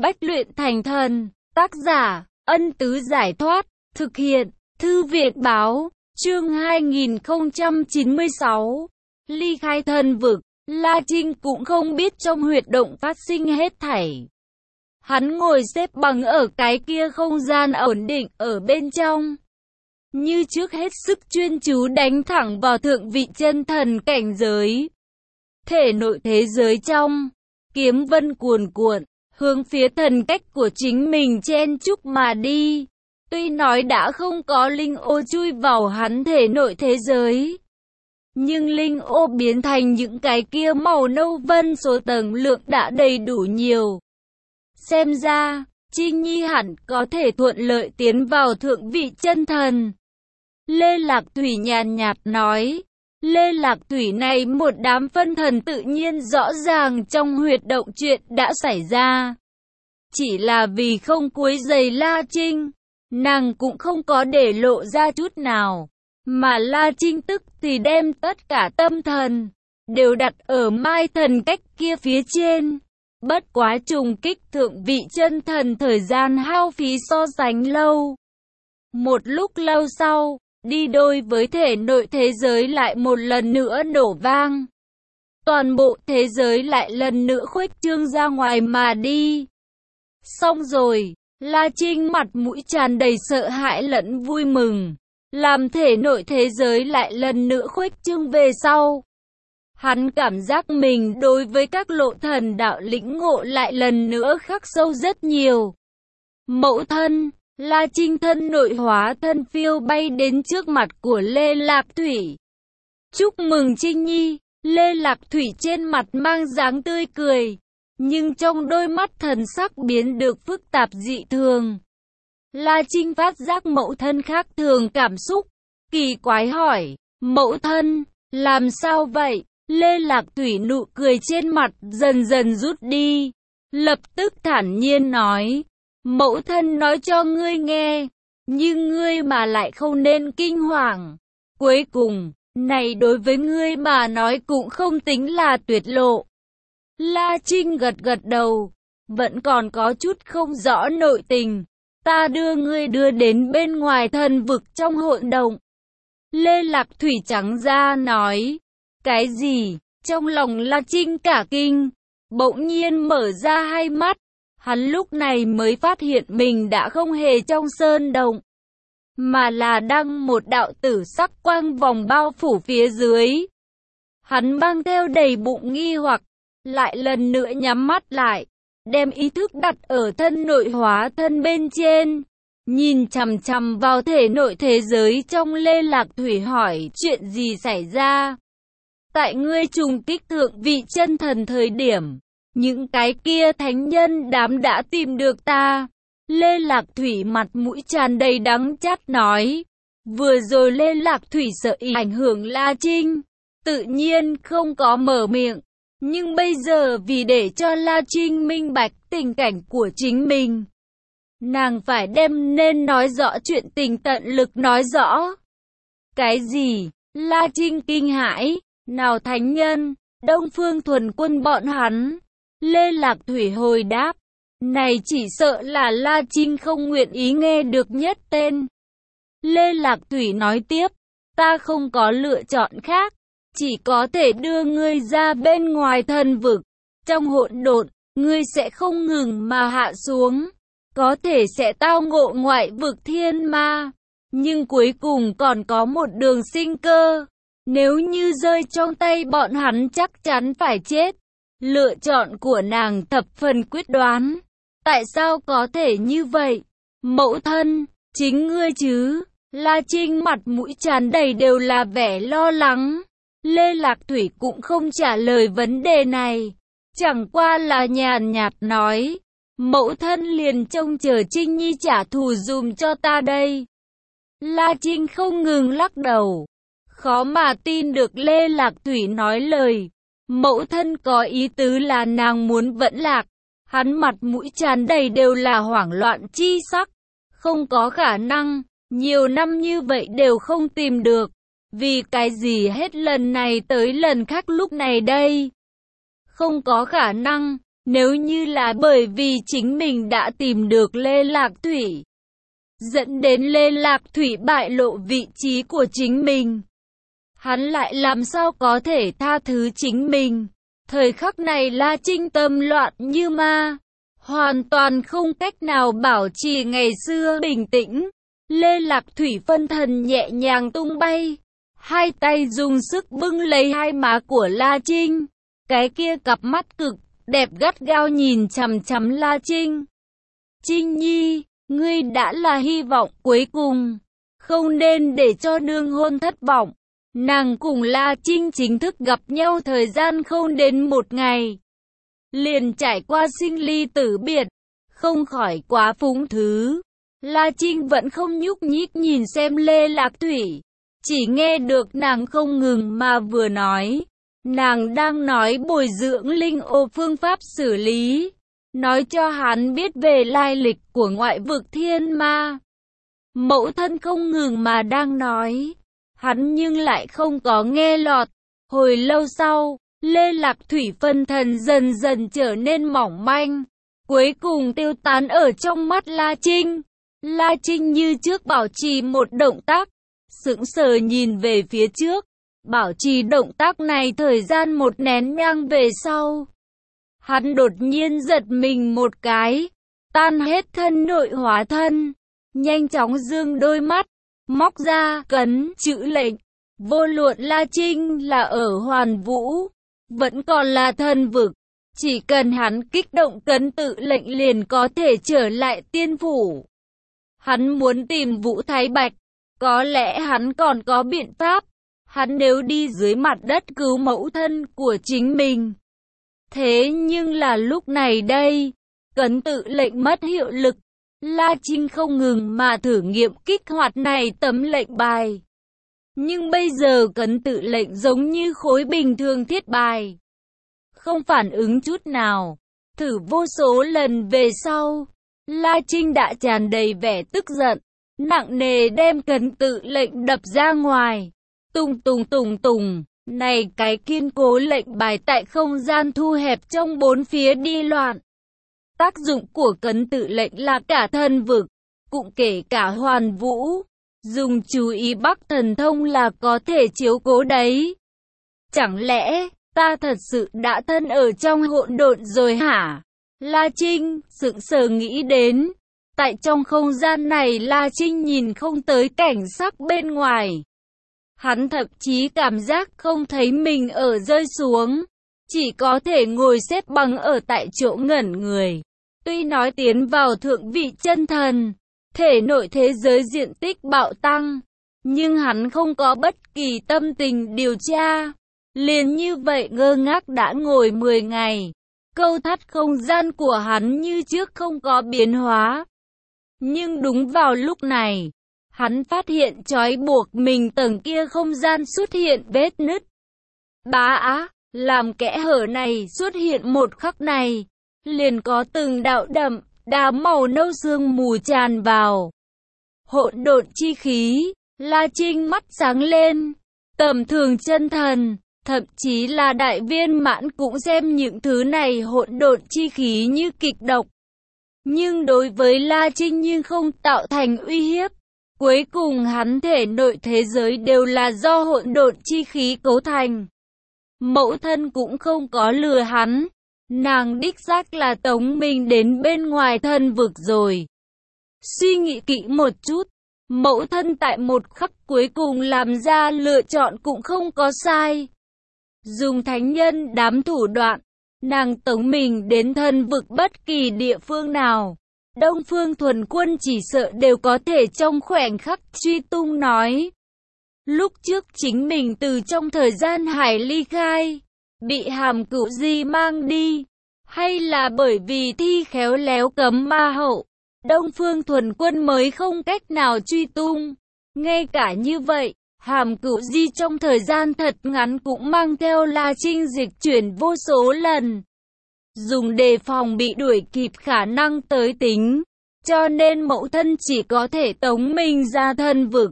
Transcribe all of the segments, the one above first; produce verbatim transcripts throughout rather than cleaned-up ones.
Bách luyện thành thần. Tác giả, Ân Tứ Giải Thoát. Thực hiện, Thư Viện Báo. Chương hai nghìn không trăm chín mươi sáu. Ly khai thần vực. La Trinh cũng không biết trong huyệt động phát sinh hết thảy. Hắn ngồi xếp bằng ở cái kia không gian ổn định ở bên trong. Như trước hết sức chuyên chú đánh thẳng vào thượng vị chân thần cảnh giới. Thể nội thế giới trong, kiếm vân cuồn cuộn, hướng phía thần cách của chính mình chen chúc mà đi. Tuy nói đã không có linh ô chui vào hắn thể nội thế giới, nhưng linh ô biến thành những cái kia màu nâu vân số tầng lượng đã đầy đủ nhiều. Xem ra, Trinh Nhi hẳn có thể thuận lợi tiến vào thượng vị chân thần. Lê Lạc Thủy nhàn nhạt nói. Lê Lạc Thủy này một đám phân thần tự nhiên rõ ràng trong huyệt động chuyện đã xảy ra. Chỉ là vì không quấy rầy La Trinh, nàng cũng không có để lộ ra chút nào. Mà La Trinh tức thì đem tất cả tâm thần đều đặt ở mai thần cách kia phía trên. Bất quá trùng kích thượng vị chân thần thời gian hao phí so sánh lâu. Một lúc lâu sau, đi đôi với thể nội thế giới lại một lần nữa nổ vang. Toàn bộ thế giới lại lần nữa khuếch trương ra ngoài mà đi. Xong rồi, La Trinh mặt mũi tràn đầy sợ hãi lẫn vui mừng. Làm thể nội thế giới lại lần nữa khuếch trương về sau. Hắn cảm giác mình đối với các lộ thần đạo lĩnh ngộ lại lần nữa khắc sâu rất nhiều. Mẫu thân, La Trinh thân nội hóa thân phiêu bay đến trước mặt của Lê Lạc Thủy. Chúc mừng Trinh Nhi. Lê Lạc Thủy trên mặt mang dáng tươi cười, nhưng trong đôi mắt thần sắc biến được phức tạp dị thường. La Trinh phát giác mẫu thân khác thường cảm xúc, kỳ quái hỏi, mẫu thân, làm sao vậy? Lê Lạc Thủy nụ cười trên mặt dần dần rút đi, lập tức thản nhiên nói, mẫu thân nói cho ngươi nghe, nhưng ngươi mà lại không nên kinh hoàng. Cuối cùng, này đối với ngươi mà nói cũng không tính là tuyệt lộ. La Trinh gật gật đầu, vẫn còn có chút không rõ nội tình. Ta đưa ngươi đưa đến bên ngoài thần vực trong hỗn động. Lê Lạc Thủy trắng ra nói. Cái gì? Trong lòng La Trinh cả kinh, bỗng nhiên mở ra hai mắt. Hắn lúc này mới phát hiện mình đã không hề trong sơn động, mà là đang một đạo tử sắc quang vòng bao phủ phía dưới. Hắn mang theo đầy bụng nghi hoặc, lại lần nữa nhắm mắt lại, đem ý thức đặt ở thân nội hóa thân bên trên, nhìn chằm chằm vào thể nội thế giới trong. Lê Lạc Thủy hỏi chuyện gì xảy ra. Tại ngươi trùng kích thượng vị chân thần thời điểm, những cái kia thánh nhân đám đã tìm được ta. Lê Lạc Thủy mặt mũi tràn đầy đắng chát nói. Vừa rồi Lê Lạc Thủy sợ ý ảnh hưởng La Trinh, tự nhiên không có mở miệng. Nhưng bây giờ vì để cho La Trinh minh bạch tình cảnh của chính mình, nàng phải đem nên nói rõ chuyện tình tận lực nói rõ. Cái gì? La Trinh kinh hãi. Nào thánh nhân, Đông Phương Thuần Quân bọn hắn. Lê Lạc Thủy hồi đáp. Này chỉ sợ là La Trinh không nguyện ý nghe được nhất tên. Lê Lạc Thủy nói tiếp. Ta không có lựa chọn khác, chỉ có thể đưa ngươi ra bên ngoài thần vực. Trong hỗn độn, ngươi sẽ không ngừng mà hạ xuống, có thể sẽ tao ngộ ngoại vực thiên ma, nhưng cuối cùng còn có một đường sinh cơ. Nếu như rơi trong tay bọn hắn chắc chắn phải chết. Lựa chọn của nàng thập phần quyết đoán. Tại sao có thể như vậy? Mẫu thân, chính ngươi chứ? La Trinh mặt mũi tràn đầy đều là vẻ lo lắng. Lê Lạc Thủy cũng không trả lời vấn đề này, chẳng qua là nhàn nhạt nói, mẫu thân liền trông chờ Trinh Nhi trả thù dùm cho ta đây. La Trinh không ngừng lắc đầu, khó mà tin được Lê Lạc Thủy nói lời. Mẫu thân có ý tứ là nàng muốn vẫn lạc. Hắn mặt mũi tràn đầy đều là hoảng loạn chi sắc. Không có khả năng, nhiều năm như vậy đều không tìm được. Vì cái gì hết lần này tới lần khác lúc này đây? Không có khả năng, Nếu như là bởi vì chính mình đã tìm được Lê Lạc Thủy, dẫn đến Lê Lạc Thủy bại lộ vị trí của chính mình, hắn lại làm sao có thể tha thứ chính mình. Thời khắc này La Trinh tâm loạn như ma, hoàn toàn không cách nào bảo trì ngày xưa bình tĩnh. Lê Lạc Thủy phân thần nhẹ nhàng tung bay, hai tay dùng sức bưng lấy hai má của La Trinh, cái kia cặp mắt cực đẹp gắt gao nhìn chằm chằm La Trinh. Trinh Nhi, ngươi đã là hy vọng cuối cùng, không nên để cho nương hôn thất vọng. Nàng cùng La Trinh chính thức gặp nhau thời gian không đến một ngày, liền trải qua sinh ly tử biệt, không khỏi quá phúng thứ. La Trinh vẫn không nhúc nhích nhìn xem Lê Lạc Thủy, chỉ nghe được nàng không ngừng mà vừa nói. Nàng đang nói bồi dưỡng linh ô phương pháp xử lý, nói cho hắn biết về lai lịch của ngoại vực thiên ma. Mẫu thân không ngừng mà đang nói, hắn nhưng lại không có nghe lọt. Hồi lâu sau, Lê Lạc Thủy phân thần dần dần trở nên mỏng manh, cuối cùng tiêu tán ở trong mắt La Trinh. La Trinh như trước bảo trì một động tác, sững sờ nhìn về phía trước. Bảo trì động tác này thời gian một nén nhang về sau, hắn đột nhiên giật mình một cái, tan hết thân nội hóa thân, nhanh chóng dương đôi mắt, móc ra cấn chữ lệnh. Vô luận La Trinh là ở Hoàn Vũ, vẫn còn là thần vực, chỉ cần hắn kích động cấn tự lệnh liền có thể trở lại tiên phủ. Hắn muốn tìm Vũ Thái Bạch, có lẽ hắn còn có biện pháp. Hắn nếu đi dưới mặt đất cứu mẫu thân của chính mình. Thế nhưng là lúc này đây, cấn tự lệnh mất hiệu lực. La Trinh không ngừng mà thử nghiệm kích hoạt này tấm lệnh bài. Nhưng bây giờ cấn tự lệnh giống như khối bình thường thiết bài, không phản ứng chút nào. Thử vô số lần về sau, La Trinh đã tràn đầy vẻ tức giận, nặng nề đem cấn tự lệnh đập ra ngoài. Tùng tùng tùng tùng, này cái kiên cố lệnh bài tại không gian thu hẹp trong bốn phía đi loạn. Tác dụng của cấn tự lệnh là cả thần vực, cũng kể cả Hoàn Vũ. Dùng chú ý Bắc thần thông là có thể chiếu cố đấy. Chẳng lẽ, ta thật sự đã thân ở trong hỗn độn rồi hả? La Trinh, sững sờ nghĩ đến. Tại trong không gian này La Trinh nhìn không tới cảnh sắc bên ngoài. Hắn thậm chí cảm giác không thấy mình ở rơi xuống, chỉ có thể ngồi xếp bằng ở tại chỗ ngẩn người. Tuy nói tiến vào thượng vị chân thần, thể nội thế giới diện tích bạo tăng, nhưng hắn không có bất kỳ tâm tình điều tra. Liền như vậy ngơ ngác đã ngồi mười ngày, câu thắt không gian của hắn như trước không có biến hóa. Nhưng đúng vào lúc này, hắn phát hiện trói buộc mình tầng kia không gian xuất hiện vết nứt. Bá á, làm kẽ hở này xuất hiện một khắc này, liền có từng đạo đậm, đá màu nâu sương mù tràn vào. Hỗn độn chi khí, La Trinh mắt sáng lên, tầm thường chân thần, thậm chí là đại viên mãn cũng xem những thứ này hỗn độn chi khí như kịch độc. Nhưng đối với La Trinh nhưng không tạo thành uy hiếp. Cuối cùng hắn thể nội thế giới đều là do hỗn độn chi khí cấu thành. Mẫu thân cũng không có lừa hắn, nàng đích xác là tống mình đến bên ngoài thân vực rồi. Suy nghĩ kỹ một chút, mẫu thân tại một khắc cuối cùng làm ra lựa chọn cũng không có sai. Dùng thánh nhân đám thủ đoạn, nàng tống mình đến thân vực bất kỳ địa phương nào. Đông Phương Thuần Quân chỉ sợ đều có thể trong khoảnh khắc truy tung nói. Lúc trước chính mình từ trong thời gian hải ly khai, bị Hàm Cửu Di mang đi, hay là bởi vì thi khéo léo cấm ma hậu, Đông Phương Thuần Quân mới không cách nào truy tung. Ngay cả như vậy, Hàm Cửu Di trong thời gian thật ngắn cũng mang theo La Trinh dịch chuyển vô số lần, dùng đề phòng bị đuổi kịp khả năng tới tính, cho nên mẫu thân chỉ có thể tống mình ra thân vực.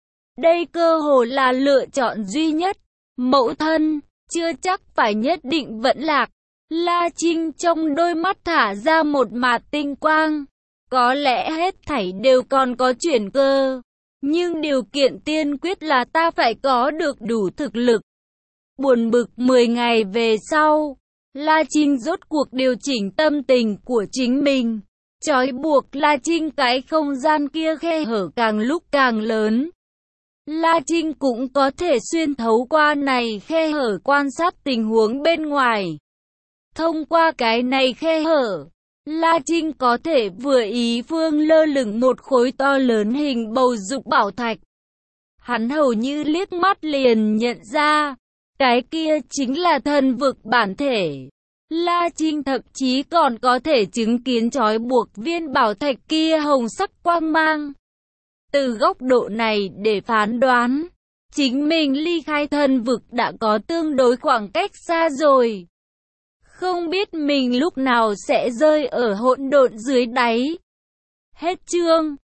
Đây cơ hồ là lựa chọn duy nhất. Mẫu thân, chưa chắc phải nhất định vẫn lạc. La Trinh trong đôi mắt thả ra một mạt tinh quang. Có lẽ hết thảy đều còn có chuyển cơ. Nhưng điều kiện tiên quyết là ta phải có được đủ thực lực. Buồn bực mười ngày về sau, La Trinh rốt cuộc điều chỉnh tâm tình của chính mình. Trói buộc La Trinh cái không gian kia khe hở càng lúc càng lớn. La Trinh cũng có thể xuyên thấu qua này khe hở quan sát tình huống bên ngoài. Thông qua cái này khe hở, La Trinh có thể vừa ý phương lơ lửng một khối to lớn hình bầu dục bảo thạch. Hắn hầu như liếc mắt liền nhận ra, cái kia chính là thần vực bản thể. La Trinh thậm chí còn có thể chứng kiến trói buộc viên bảo thạch kia hồng sắc quang mang. Từ góc độ này để phán đoán, chính mình ly khai thần vực đã có tương đối khoảng cách xa rồi. Không biết mình lúc nào sẽ rơi ở hỗn độn dưới đáy. Hết chương.